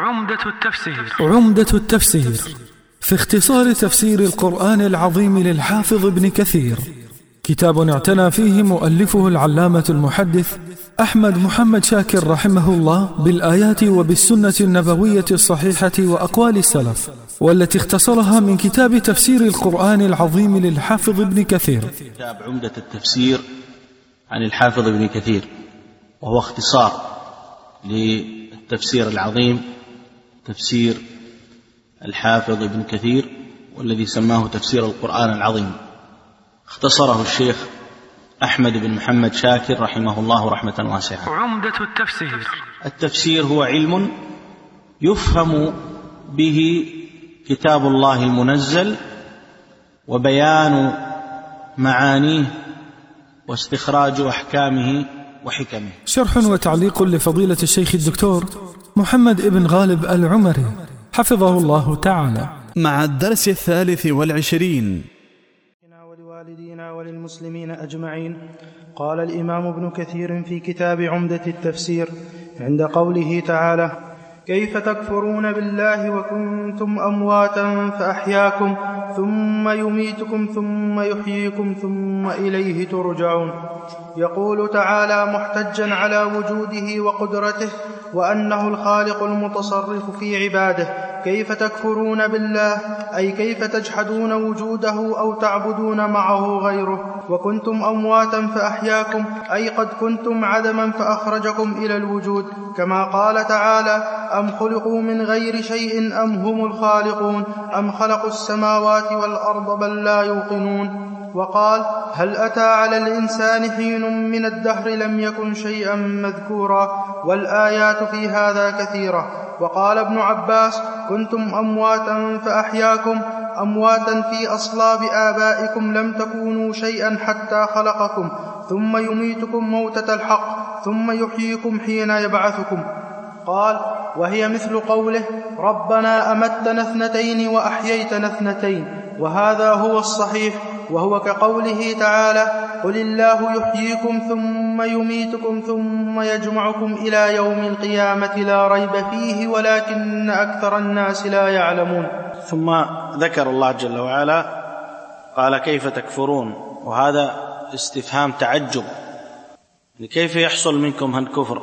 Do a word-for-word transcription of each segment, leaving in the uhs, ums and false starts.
عمدة التفسير عمدة التفسير في اختصار تفسير القرآن العظيم للحافظ ابن كثير، كتاب اعتنى فيه مؤلفه العلامة المحدث أحمد محمد شاكر رحمه الله بالآيات وبالسنة النبوية الصحيحة وأقوال السلف، والتي اختصرها من كتاب تفسير القرآن العظيم للحافظ ابن كثير. كتاب عمدة التفسير عن الحافظ ابن كثير، وهو اختصار للتفسير العظيم تفسير الحافظ ابن كثير، والذي سماه تفسير القرآن العظيم. اختصره الشيخ أحمد بن محمد شاكر رحمه الله رحمة واسعة. عمدة التفسير التفسير هو علم يفهم به كتاب الله المنزل وبيان معانيه واستخراج أحكامه وحكمه. شرح وتعليق لفضيلة الشيخ الدكتور محمد ابن غالب العمري حفظه الله تعالى، مع الدرس الثالث والعشرين. ولوالدينا وللمسلمين أجمعين. قال الإمام ابن كثير في كتاب عمدة التفسير عند قوله تعالى: كيف تكفرون بالله وكنتم أمواتا فأحياكم ثم يميتكم ثم يحييكم ثم إليه ترجعون. يقول تعالى محتجا على وجوده وقدرته وأنه الخالق المتصرف في عباده: كيف تكفرون بالله، أي كيف تجحدون وجوده أو تعبدون معه غيره. وكنتم أمواتا فأحياكم، أي قد كنتم عدما فأخرجكم إلى الوجود، كما قال تعالى: أم خلقوا من غير شيء أم هم الخالقون أم خلقوا السماوات والأرض بل لا يوقنون. وقال: هل أتى على الإنسان حين من الدهر لم يكن شيئا مذكورا. والآيات في هذا كثيرة. وقال ابن عباس: كنتم أمواتا فأحياكم، أمواتا في أصلاب آبائكم لم تكونوا شيئا حتى خلقكم، ثم يميتكم موتة الحق ثم يحييكم حين يبعثكم. قال: وهي مثل قوله: ربنا أمتنا اثنتين وأحييتنا اثنتين. وهذا هو الصحيح، وهو كقوله تعالى: قل الله يحييكم ثم يميتكم ثم يجمعكم إلى يوم القيامة لا ريب فيه ولكن أكثر الناس لا يعلمون. ثم ذكر الله جل وعلا قال: كيف تكفرون، وهذا استفهام تعجب، كيف يحصل منكم هالكفر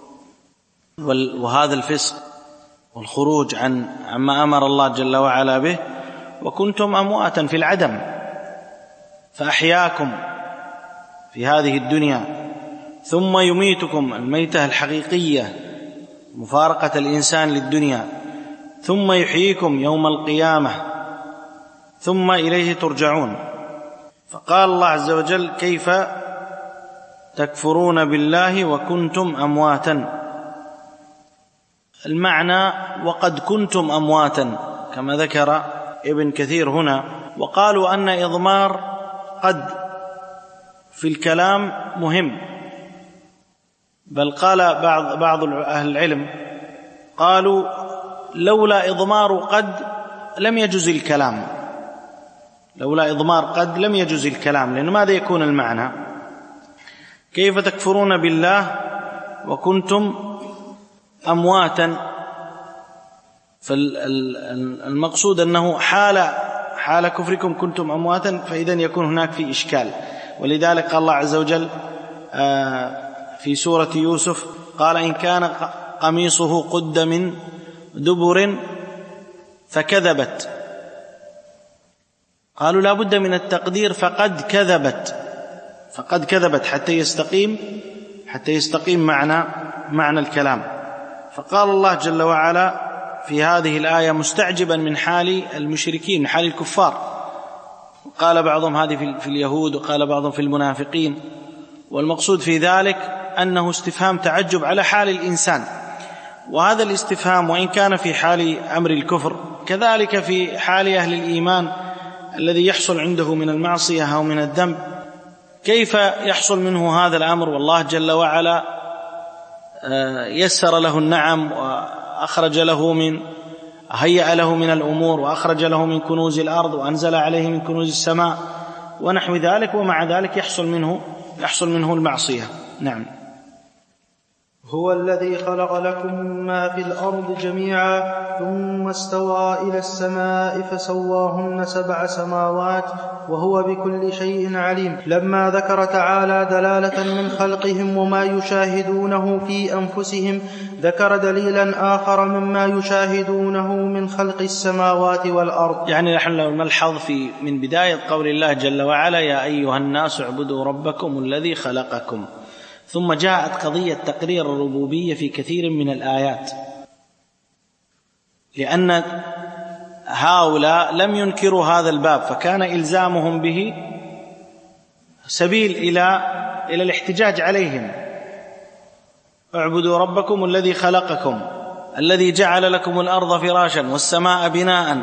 وهذا الفسق والخروج عن عما أمر الله جل وعلا به، وكنتم أمواتا في العدم فأحياكم في هذه الدنيا، ثم يميتكم الميتة الحقيقية مفارقة الإنسان للدنيا، ثم يحييكم يوم القيامة ثم إليه ترجعون. فقال الله عز وجل: كيف تكفرون بالله وكنتم أمواتا. المعنى: وقد كنتم أمواتا، كما ذكر ابن كثير هنا. وقالوا أن إضمار قد في الكلام مهم، بل قال بعض بعض أهل العلم قالوا: لولا إضمار قد لم يجز الكلام، لولا إضمار قد لم يجز الكلام. لأن ماذا يكون المعنى؟ كيف تكفرون بالله وكنتم أمواتا، فالمقصود أنه حال حال كفركم كنتم أمواتا، فإذا يكون هناك في إشكال. ولذلك قال الله عز وجل في سورة يوسف: قال: إن كان قميصه قد من دبر فكذبت. قالوا لا بد من التقدير فقد كذبت، فقد كذبت حتى يستقيم حتى يستقيم معنى معنى الكلام. فقال الله جل وعلا في هذه الآية مستعجبا من حال المشركين، من حال الكفار، قال بعضهم هذه في اليهود وقال بعضهم في المنافقين. والمقصود في ذلك أنه استفهام تعجب على حال الإنسان، وهذا الاستفهام وإن كان في حال أمر الكفر كذلك في حال أهل الإيمان الذي يحصل عنده من المعصية أو من الذنب، كيف يحصل منه هذا الأمر والله جل وعلا يسر له النعم وأخرج له من هيأ له من الأمور وأخرج له من كنوز الأرض وأنزل عليه من كنوز السماء ونحو ذلك، ومع ذلك يحصل منه يحصل منه المعصية. نعم. هو الذي خلق لكم ما في الأرض جميعا ثم استوى إلى السماء فسواهن سبع سماوات وهو بكل شيء عليم. لما ذكر تعالى دلالة من خلقهم وما يشاهدونه في أنفسهم ذكر دليلا آخر مما يشاهدونه من خلق السماوات والأرض. يعني نحن لو نلحظ في من بداية قول الله جل وعلا يا أيها الناس اعبدوا ربكم الذي خلقكم، ثم جاءت قضية تقرير الربوبية في كثير من الآيات، لأن هؤلاء لم ينكروا هذا الباب فكان إلزامهم به سبيل إلى إلى الاحتجاج عليهم. اعبدوا ربكم الذي خلقكم الذي جعل لكم الأرض فراشا والسماء بناء،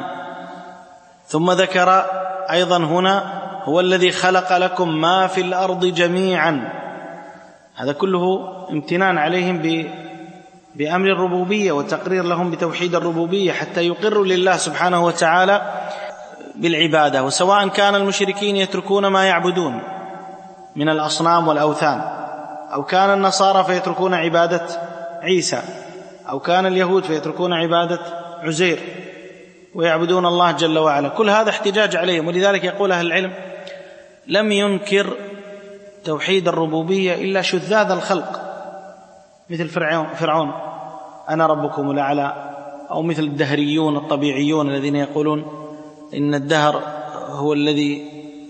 ثم ذكر أيضا هنا هو الذي خلق لكم ما في الأرض جميعا. هذا كله امتنان عليهم بأمر الربوبية وتقرير لهم بتوحيد الربوبية حتى يقروا لله سبحانه وتعالى بالعبادة. وسواء كان المشركين يتركون ما يعبدون من الأصنام والأوثان، أو كان النصارى فيتركون عبادة عيسى، أو كان اليهود فيتركون عبادة عزير ويعبدون الله جل وعلا، كل هذا احتجاج عليهم. ولذلك يقول أهل العلم لم ينكر توحيد الربوبية إلا شذاذ الخلق مثل فرعون أنا ربكم الأعلى، أو مثل الدهريون الطبيعيون الذين يقولون إن الدهر هو الذي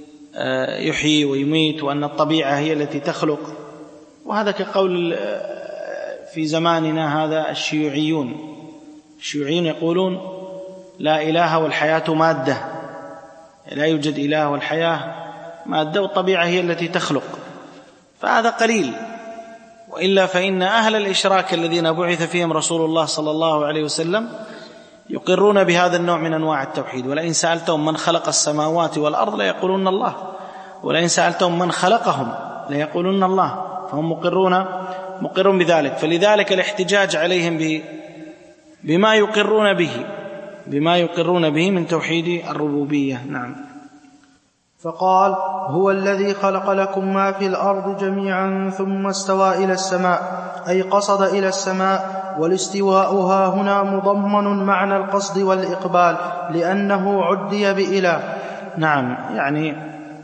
يحيي ويميت وأن الطبيعة هي التي تخلق. وهذا كقول في زماننا هذا الشيوعيون الشيوعيون يقولون لا إله والحياة مادة، لا يوجد إله والحياة مادة والطبيعة هي التي تخلق. فهذا قليل، وإلا فإن أهل الإشراك الذين بعث فيهم رسول الله صلى الله عليه وسلم يقرون بهذا النوع من أنواع التوحيد. ولئن سألتهم من خلق السماوات والأرض ليقولون الله، ولئن سألتهم من خلقهم ليقولون الله، فهم مقرون مقرون بذلك. فلذلك الاحتجاج عليهم بما يقرون به بما يقرون به من توحيد الربوبية. نعم. فقال هو الذي خلق لكم ما في الأرض جميعا ثم استوى إلى السماء، أي قصد إلى السماء. والاستواء هنا مضمن معنى القصد والإقبال لأنه عدي بإله. نعم، يعني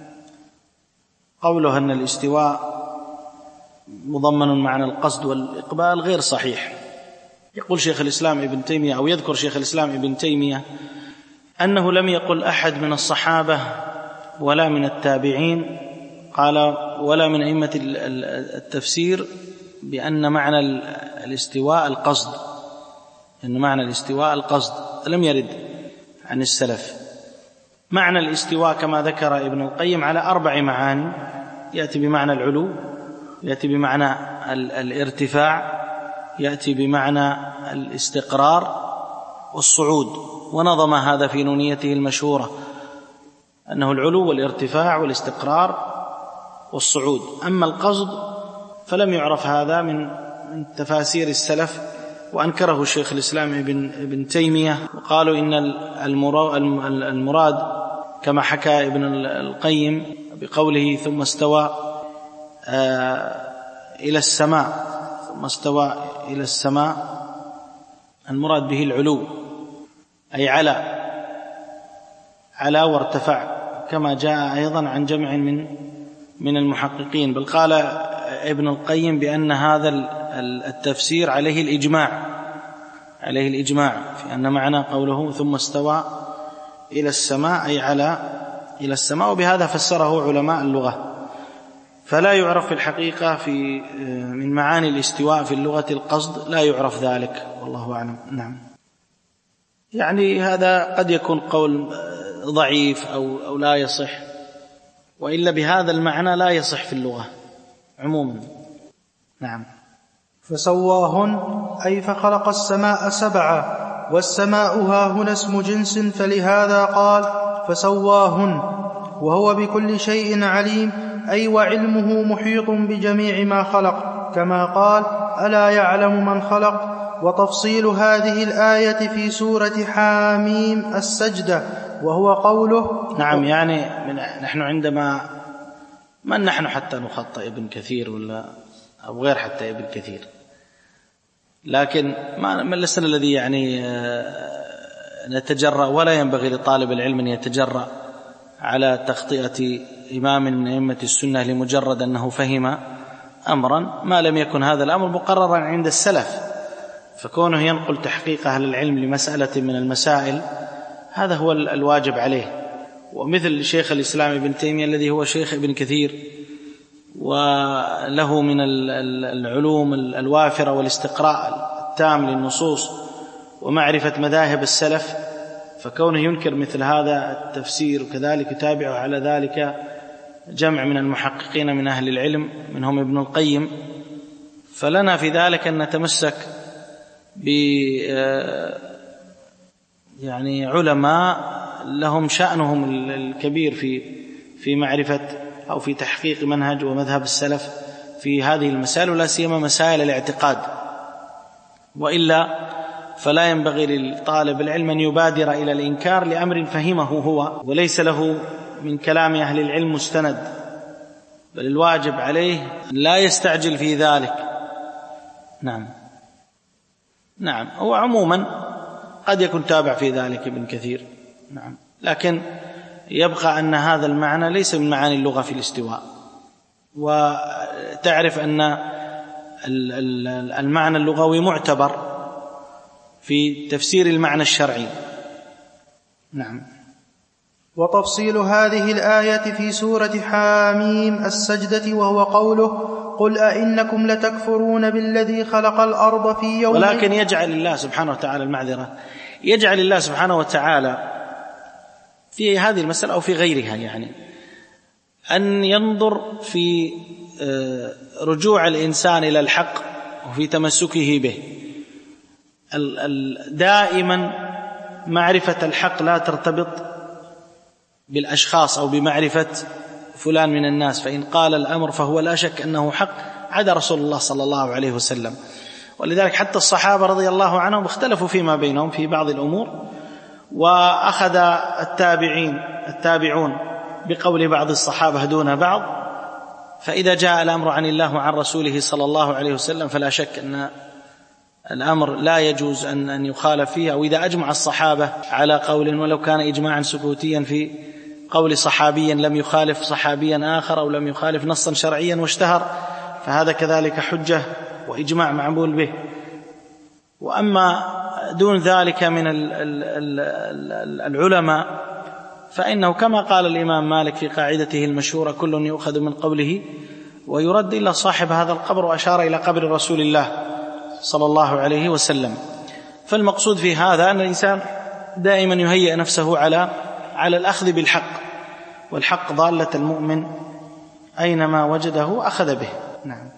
قوله أن الاستواء مضمن معنى القصد والإقبال غير صحيح. يقول شيخ الإسلام ابن تيمية أو يذكر شيخ الإسلام ابن تيمية أنه لم يقل أحد من الصحابة ولا من التابعين قال ولا من أئمة التفسير بأن معنى الاستواء القصد، أن معنى الاستواء القصد لم يرد عن السلف. معنى الاستواء كما ذكر ابن القيم على أربع معاني، يأتي بمعنى العلو، يأتي بمعنى الارتفاع، يأتي بمعنى الاستقرار والصعود. ونظم هذا في نونيته المشهورة أنه العلو والارتفاع والاستقرار والصعود. أما القصد فلم يعرف هذا من تفاسير السلف، وأنكره الشيخ الإسلام ابن, ابن تيمية، وقالوا إن المراد كما حكى ابن القيم بقوله ثم استوى إلى السماء ثم استوى إلى السماء، المراد به العلو، أي على على وارتفع، كما جاء أيضا عن جمع من من المحققين. بل قال ابن القيم بأن هذا التفسير عليه الإجماع عليه الإجماع في أن معنى قوله ثم استوى إلى السماء أي على إلى السماء، وبهذا فسره علماء اللغة. فلا يعرف في الحقيقة في من معاني الاستواء في اللغة القصد، لا يعرف ذلك، والله أعلم. نعم. يعني هذا قد يكون قول ضعيف أو, أو لا يصح، وإلا بهذا المعنى لا يصح في اللغة عموما. نعم. فسواهن أي فخلق السماء سبعة، والسماء ها هنا اسم جنس، فلهذا قال فسواهن. وهو بكل شيء عليم، أي وعلمه محيط بجميع ما خلق، كما قال ألا يعلم من خلق. وتفصيل هذه الآية في سورة حاميم السجدة، وهو قوله. نعم، يعني نحن عندما من نحن حتى نخطئ ابن كثير ولا أو غير حتى ابن كثير، لكن ما لسنا الذي يعني نتجرأ، ولا ينبغي لطالب العلم أن يتجرأ على تخطئة إمام من أئمة السنة لمجرد أنه فهم أمرا ما لم يكن هذا الأمر مقررا عند السلف، فكونه ينقل تحقيق أهل العلم لمسألة من المسائل هذا هو الواجب عليه. ومثل شيخ الإسلام ابن تيمية الذي هو شيخ ابن كثير وله من العلوم الوافرة والاستقراء التام للنصوص ومعرفة مذاهب السلف، فكونه ينكر مثل هذا التفسير وكذلك يتابعه على ذلك جمع من المحققين من أهل العلم منهم ابن القيم، فلنا في ذلك أن نتمسك ب يعني علماء لهم شأنهم الكبير في في معرفة أو في تحقيق منهج ومذهب السلف في هذه المسائل، ولا سيما مسائل الاعتقاد. وإلا فلا ينبغي للطالب العلم أن يبادر إلى الإنكار لأمر فهمه هو وليس له من كلام أهل العلم مستند، بل الواجب عليه لا يستعجل في ذلك. نعم نعم هو عموما قد يكون تابع في ذلك ابن كثير، نعم، لكن يبقى أن هذا المعنى ليس من معاني اللغة في الاستواء، وتعرف أن المعنى اللغوي معتبر في تفسير المعنى الشرعي. نعم. وتفصيل هذه الآية في سورة حاميم السجدة وهو قوله قل أئنكم لتكفرون بالذي خلق الأرض في يوم، ولكن يجعل الله سبحانه وتعالى المعذرة يجعل الله سبحانه وتعالى في هذه المسألة أو في غيرها يعني أن ينظر في رجوع الإنسان إلى الحق وفي تمسكه به. دائما معرفة الحق لا ترتبط بالأشخاص أو بمعرفة فلان من الناس، فإن قال الأمر فهو لا شك أنه حق عدا رسول الله صلى الله عليه وسلم. ولذلك حتى الصحابة رضي الله عنهم اختلفوا فيما بينهم في بعض الأمور، وأخذ التابعين التابعون بقول بعض الصحابة دون بعض، فإذا جاء الأمر عن الله وعن رسوله صلى الله عليه وسلم فلا شك أن الأمر لا يجوز أن أن يخالف فيه، أو إذا أجمع الصحابة على قول ولو كان إجماعا سكوتيا في قول صحابي لم يخالف صحابيا آخر أو لم يخالف نصا شرعيا واشتهر، فهذا كذلك حجة وإجماع معمول به. وأما دون ذلك من العلماء فإنه كما قال الإمام مالك في قاعدته المشهورة كل يؤخذ من قوله ويرد إلا صاحب هذا القبر، وأشار إلى قبر رسول الله صلى الله عليه وسلم. فالمقصود في هذا أن الإنسان دائما يهيئ نفسه على على الأخذ بالحق، والحق ضالة المؤمن أينما وجده أخذ به. نعم.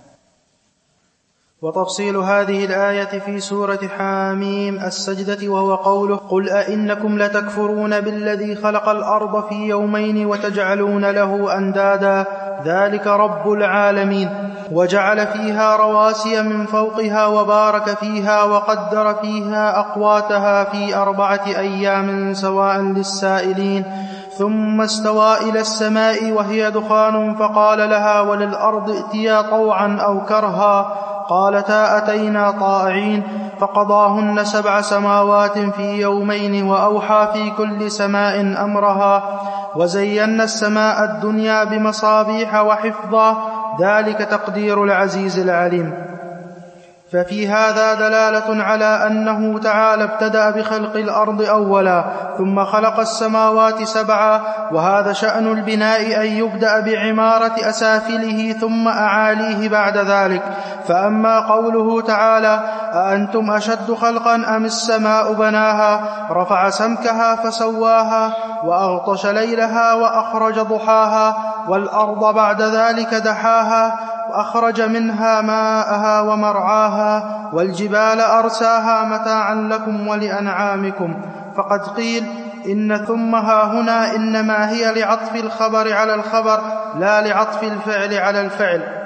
وتفصيل هذه الآية في سورة حاميم السجدة وهو قوله قل أئنكم لتكفرون بالذي خلق الأرض في يومين وتجعلون له أندادا ذلك رب العالمين، وجعل فيها رواسي من فوقها وبارك فيها وقدر فيها أقواتها في أربعة أيام سواء للسائلين، ثم استوى إلى السماء وهي دخان فقال لها وللأرض ائتيا طوعا أو كرها قالتا أتينا طائعين، فقضاهن سبع سماوات في يومين وأوحى في كل سماء أمرها، وزينا السماء الدنيا بمصابيح وحفظا ذلك تقدير العزيز العليم. ففي هذا دلالة على أنه تعالى ابتدأ بخلق الأرض أولا ثم خلق السماوات سبعا، وهذا شأن البناء أن يبدأ بعمارة أسافله ثم أعاليه بعد ذلك. فأما قوله تعالى أأنتم أشد خلقا أم السماء بناها رفع سمكها فسواها وأغطش ليلها وأخرج ضحاها، والأرض بعد ذلك دحاها وأخرج منها ماءها ومرعاها، والجبال أرساها متاعا لكم ولأنعامكم. فقد قيل إن ثم ها هنا إنما هي لعطف الخبر على الخبر لا لعطف الفعل على الفعل.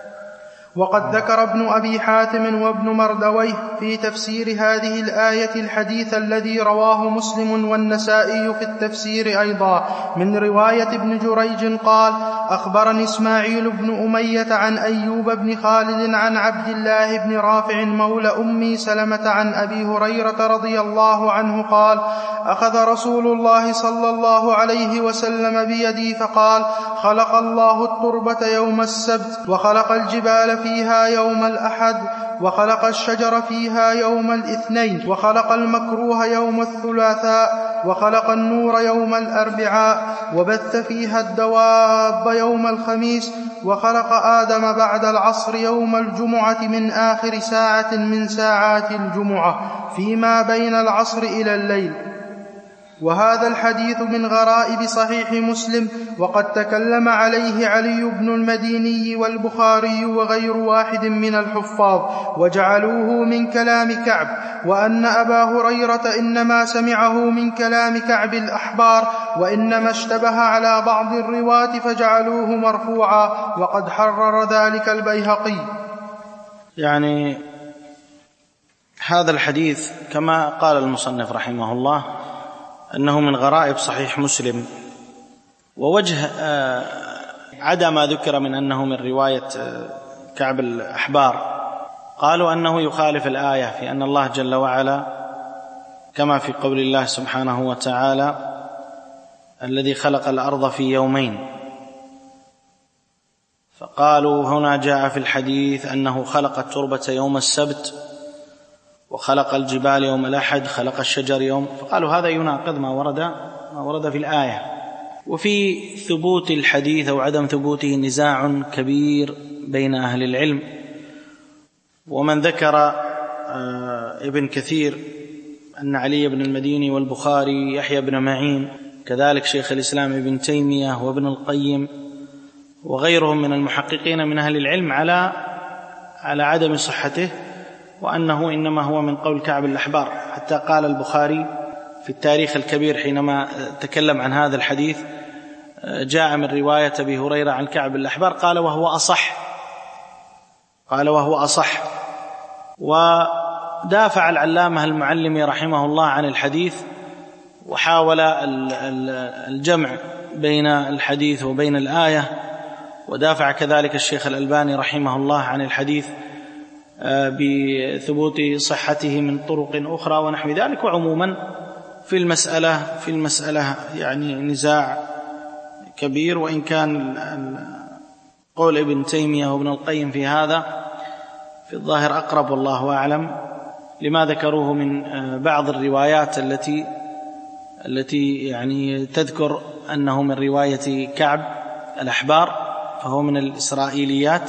وقد ذكر ابن أبي حاتم وابن مردويه في تفسير هذه الآية الحديث الذي رواه مسلم والنسائي في التفسير أيضا من رواية ابن جريج قال أخبرني إسماعيل بن أمية عن أيوب بن خالد عن عبد الله بن رافع مولى أم سلمة عن أبي هريرة رضي الله عنه قال: أخذ رسول الله صلى الله عليه وسلم بيدي فقال: خلق الله التربة يوم السبت، وخلق الجبال فيها يوم الأحد، وخلق الشجر فيها يوم الاثنين، وخلق المكروه يوم الثلاثاء، وخلق النور يوم الأربعاء، وبث فيها الدواب يوم الخميس، وخلق آدم بعد العصر يوم الجمعة من آخر ساعة من ساعات الجمعة فيما بين العصر إلى الليل. وهذا الحديث من غرائب صحيح مسلم، وقد تكلم عليه علي بن المديني والبخاري وغير واحد من الحفاظ وجعلوه من كلام كعب، وأن أبا هريرة إنما سمعه من كلام كعب الأحبار، وإنما اشتبه على بعض الرواة فجعلوه مرفوعا، وقد حرر ذلك البيهقي. يعني هذا الحديث كما قال المصنف رحمه الله أنه من غرائب صحيح مسلم، ووجه عدا ما ذكر من أنه من رواية كعب الأحبار، قالوا أنه يخالف الآية في أن الله جل وعلا كما في قول الله سبحانه وتعالى: الذي خلق الأرض في يومين، فقالوا هنا جاء في الحديث أنه خلق التربة يوم السبت، وخلق الجبال يوم الأحد، خلق الشجر يوم، فقالوا هذا يناقض ما ورد ما ورد في الآية. وفي ثبوت الحديث أو عدم ثبوته نزاع كبير بين أهل العلم، ومن ذكر ابن كثير أن علي بن المديني والبخاري يحيى بن معين كذلك شيخ الإسلام ابن تيمية وابن القيم وغيرهم من المحققين من أهل العلم على على عدم صحته، وأنه إنما هو من قول كعب الأحبار. حتى قال البخاري في التاريخ الكبير حينما تكلم عن هذا الحديث، جاء من رواية أبي هريرة عن كعب الأحبار قال وهو أصح قال وهو أصح ودافع العلامة المعلمي رحمه الله عن الحديث، وحاول الجمع بين الحديث وبين الآية، ودافع كذلك الشيخ الألباني رحمه الله عن الحديث بثبوت صحته من طرق أخرى ونحو ذلك. وعموما في المسألة في المسألة يعني نزاع كبير، وإن كان قول ابن تيمية وابن القيم في هذا في الظاهر أقرب والله أعلم، لما ذكروه من بعض الروايات التي التي يعني تذكر أنه من رواية كعب الأحبار، فهو من الإسرائيليات.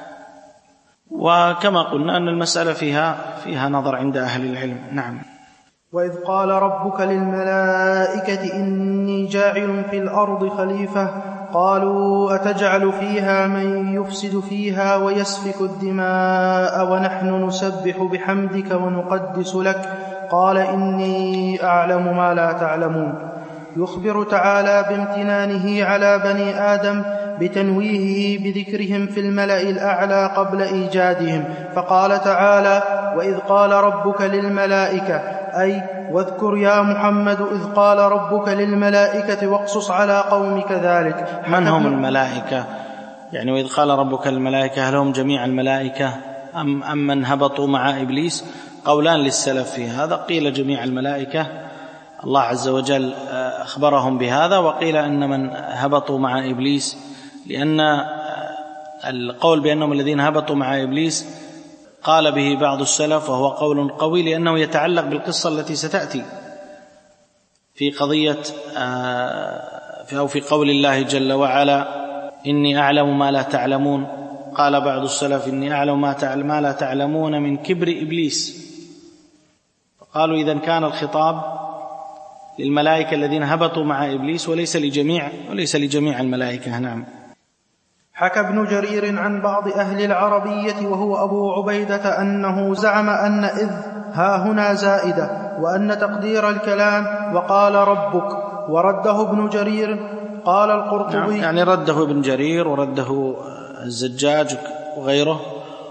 وكما قلنا أن المسألة فيها فيها نظر عند أهل العلم. نعم. وإذ قال ربك للملائكة إني جاعل في الأرض خليفة قالوا أتجعل فيها من يفسد فيها ويسفك الدماء ونحن نسبح بحمدك ونقدس لك قال إني أعلم ما لا تعلمون. يخبر تعالى بامتنانه على بني آدم بتنويهه بذكرهم في الملأ الأعلى قبل إيجادهم، فقال تعالى وإذ قال ربك للملائكة، أي واذكر يا محمد إذ قال ربك للملائكة واقصص على قومك ذلك. من هم الملائكة؟ يعني وإذ قال ربك للملائكة، هل هم جميع الملائكة أم, أم من هبطوا مع إبليس؟ قولان للسلف في هذا، قيل جميع الملائكة الله عز وجل أخبرهم بهذا، وقيل أن من هبطوا مع إبليس، لأن القول بأنهم الذين هبطوا مع إبليس قال به بعض السلف وهو قول قوي، لأنه يتعلق بالقصة التي ستأتي في قضية أو في قول الله جل وعلا إني أعلم ما لا تعلمون. قال بعض السلف إني أعلم ما لا تعلمون من كبر إبليس، قالوا إذن كان الخطاب للملائكة الذين هبطوا مع إبليس وليس لجميع وليس لجميع الملائكة. نعم. حكى ابن جرير عن بعض أهل العربية وهو أبو عبيدة أنه زعم أن إذ ها هنا زائدة، وأن تقدير الكلام وقال ربك، ورده ابن جرير. قال القرطبي يعني رده ابن جرير ورده الزجاج وغيره،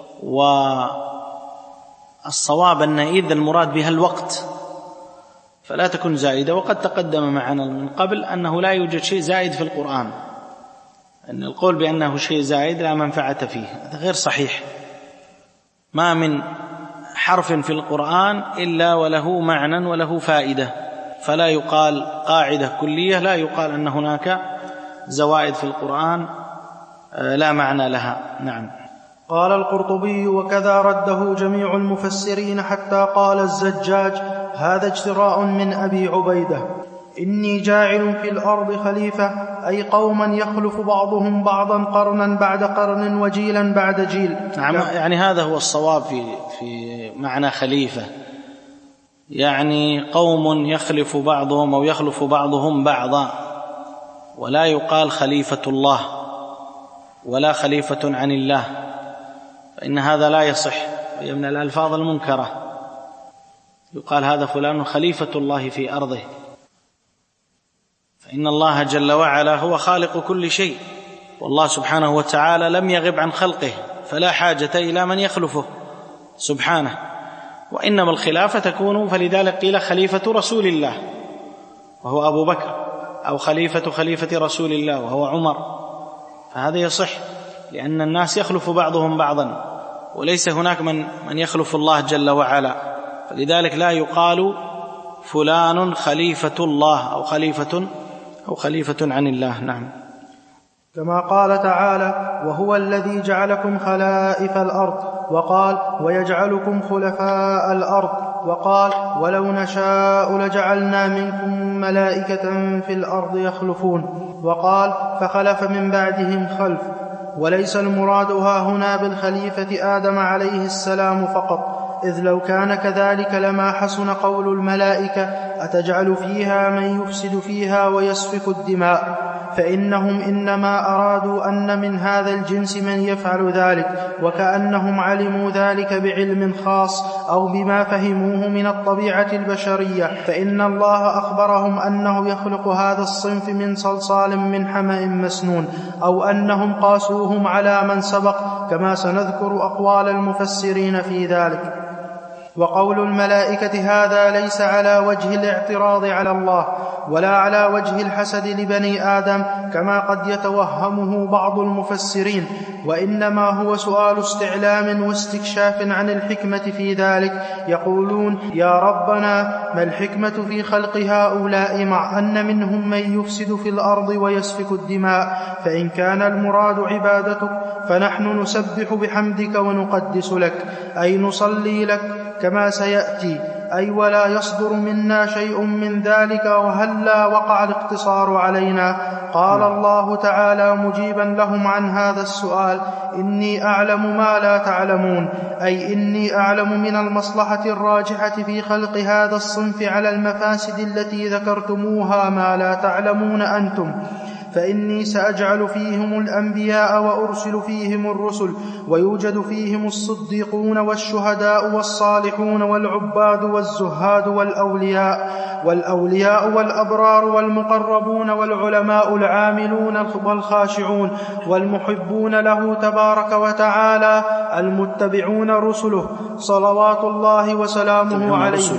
والصواب أن إذ المراد بها الوقت فلا تكن زائدة. وقد تقدم معنا من قبل أنه لا يوجد شيء زائد في القرآن، أن القول بأنه شيء زائد لا منفعة فيه هذا غير صحيح. ما من حرف في القرآن إلا وله معنى وله فائدة، فلا يقال قاعدة كلية لا يقال أن هناك زوائد في القرآن لا معنى لها. نعم. قال القرطبي: وكذا رده جميع المفسرين حتى قال الزجاج: هذا اجتراء من أبي عبيدة. إني جاعل في الأرض خليفة، أي قوما يخلف بعضهم بعضا قرنا بعد قرن وجيلا بعد جيل. نعم، يعني هذا هو الصواب في في معنى خليفة، يعني قوم يخلف بعضهم أو يخلف بعضهم بعضا، ولا يقال خليفة الله ولا خليفة عن الله، فإن هذا لا يصح، هي من الألفاظ المنكرة. يقال هذا فلان خليفة الله في أرضه، فإن الله جل وعلا هو خالق كل شيء، والله سبحانه وتعالى لم يغب عن خلقه، فلا حاجة إلى من يخلفه سبحانه. وإنما الخلافة تكون، فلذلك قيل خليفة رسول الله وهو أبو بكر، أو خليفة خليفة رسول الله وهو عمر، فهذا يصح، لأن الناس يخلف بعضهم بعضا، وليس هناك من من يخلف الله جل وعلا، فلذلك لا يقال فلان خليفة الله أو خليفة أو خليفة عن الله. نعم. كما قال تعالى: وهو الذي جعلكم خلائف الأرض، وقال: ويجعلكم خلفاء الأرض، وقال: ولو نشاء لجعلنا منكم ملائكة في الأرض يخلفون، وقال: فخلف من بعدهم خلف. وليس المراد ها هنا بالخليفة آدم عليه السلام فقط، إذ لو كان كذلك لما حسن قول الملائكة: أتجعل فيها من يفسد فيها ويسفك الدماء، فإنهم إنما أرادوا أن من هذا الجنس من يفعل ذلك، وكأنهم علموا ذلك بعلم خاص أو بما فهموه من الطبيعة البشرية، فإن الله أخبرهم أنه يخلق هذا الصنف من صلصال من حمأ مسنون، أو أنهم قاسوهم على من سبق، كما سنذكر أقوال المفسرين في ذلك. وقول الملائكة هذا ليس على وجه الاعتراض على الله، ولا على وجه الحسد لبني آدم كما قد يتوهمه بعض المفسرين، وإنما هو سؤال استعلام واستكشاف عن الحكمة في ذلك. يقولون: يا ربنا، ما الحكمة في خلق هؤلاء مع أن منهم من يفسد في الأرض ويسفك الدماء؟ فإن كان المراد عبادتك فنحن نسبح بحمدك ونقدس لك، أي نصلي لك كما سيأتي، أي ولا يصدر منا شيء من ذلك، وهلا وقع الاقتصار علينا. قال الله تعالى مجيبا لهم عن هذا السؤال: إني أعلم ما لا تعلمون، أي إني أعلم من المصلحة الراجحة في خلق هذا الصنف على المفاسد التي ذكرتموها ما لا تعلمون أنتم، فإني سأجعل فيهم الأنبياء وأرسل فيهم الرسل، ويوجد فيهم الصديقون والشهداء والصالحون والعباد والزهاد والأولياء والأولياء والأبرار والمقربون والعلماء العاملون والخاشعون والمحبون له تبارك وتعالى المتبعون رسله صلوات الله وسلامه عليه.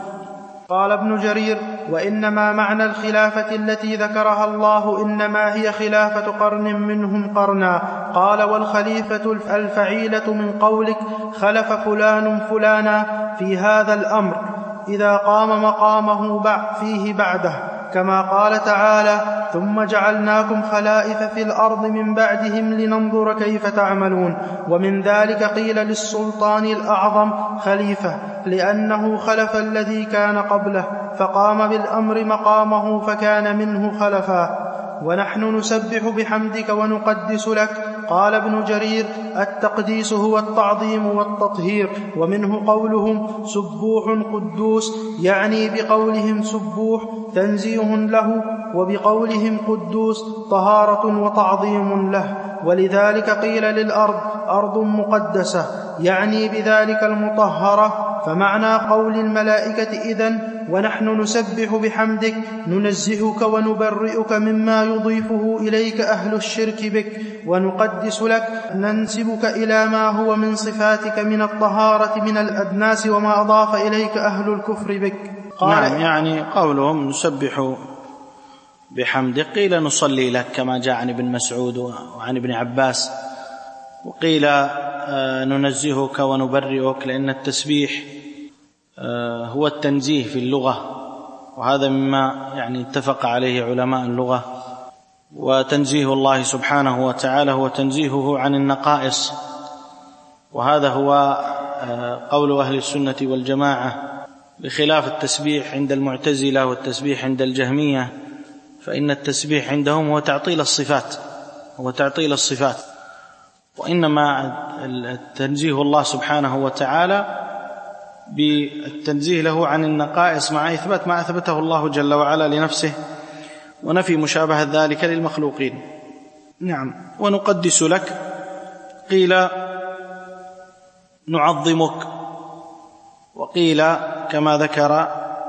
قال ابن جرير: وإنما معنى الخلافة التي ذكرها الله إنما هي خلافة قرن منهم قرنا. قال: والخليفة الفعيلة من قولك خلف فلان فلانا في هذا الأمر إذا قام مقامه فيه بعده، كما قال تعالى: ثم جعلناكم خلائف في الأرض من بعدهم لننظر كيف تعملون. ومن ذلك قيل للسلطان الأعظم خليفة، لأنه خلف الذي كان قبله فقام بالأمر مقامه فكان منه خلفا. ونحن نسبح بحمدك ونقدس لك. قال ابن جرير: التقديس هو التعظيم والتطهير، ومنه قولهم سبوح قدوس، يعني بقولهم سبوح تنزيه له، وبقولهم قدوس طهارة وتعظيم له. ولذلك قيل للأرض أرض مقدسة، يعني بذلك المطهرة. فمعنى قول الملائكة إذن: ونحن نسبح بحمدك، ننزهك ونبرئك مما يضيفه إليك أهل الشرك بك، ونقدس لك، ننسبك إلى ما هو من صفاتك من الطهارة من الأدناس وما أضاف إليك أهل الكفر بك. نعم، يعني قولهم نسبح بحمده، قيل نصلي لك كما جاء عن ابن مسعود وعن ابن عباس، وقيل ننزهك ونبرئك، لأن التسبيح هو التنزيه في اللغة، وهذا مما يعني اتفق عليه علماء اللغة. وتنزيه الله سبحانه وتعالى هو تنزيهه عن النقائص، وهذا هو قول أهل السنة والجماعة، بخلاف التسبيح عند المعتزلة والتسبيح عند الجهمية، فإن التسبيح عندهم هو تعطيل الصفات هو تعطيل الصفات وإنما التنزيه الله سبحانه وتعالى بالتنزيه له عن النقائص مع إثبات ما أثبته الله جل وعلا لنفسه، ونفي مشابهة ذلك للمخلوقين. نعم. ونقدس لك، قيل نعظمك، وقيل كما ذكر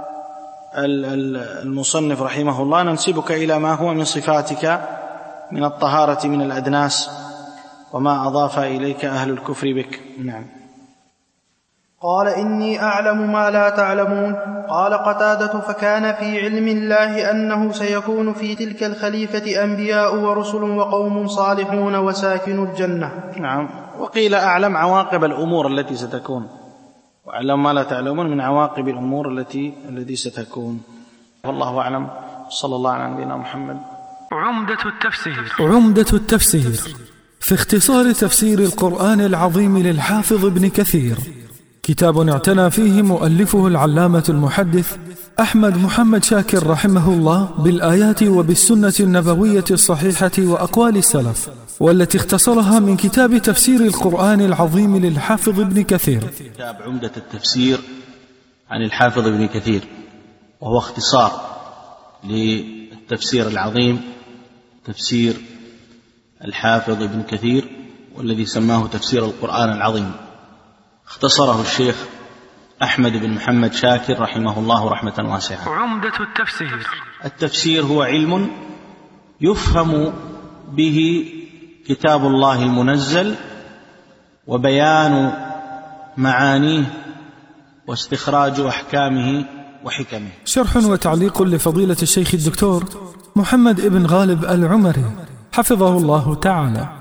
المصنف رحمه الله ننسبك إلى ما هو من صفاتك من الطهارة من الأدناس وما أضاف إليك أهل الكفر بك. نعم. قال إني أعلم ما لا تعلمون. قال قتادة فكان في علم الله أنه سيكون في تلك الخليفة أنبياء ورسل وقوم صالحون وساكن الجنة. نعم. وقيل أعلم عواقب الأمور التي ستكون، وأعلم ما لا تعلمون من عواقب الأمور التي التي ستكون. والله أعلم. صلى الله على نبينا محمد. عمدة التفسير. عمدة التفسير في اختصار تفسير القرآن العظيم للحافظ ابن كثير، كتاب اعتنى فيه مؤلفه العلامة المحدث أحمد محمد شاكر رحمه الله بالآيات وبالسنة النبوية الصحيحة وأقوال السلف، والتي اختصرها من كتاب تفسير القرآن العظيم للحافظ ابن كثير. كتاب عمدة التفسير عن الحافظ ابن كثير، وهو اختصار للتفسير العظيم، تفسير الحافظ ابن كثير، والذي سماه تفسير القرآن العظيم. اختصره الشيخ أحمد بن محمد شاكر رحمه الله رحمة واسعة. عمدة التفسير. التفسير هو علم يفهم به كتاب الله المنزل، وبيان معانيه، واستخراج أحكامه وحكمه. شرح وتعليق لفضيلة الشيخ الدكتور محمد ابن غالب العمري حفظه الله تعالى.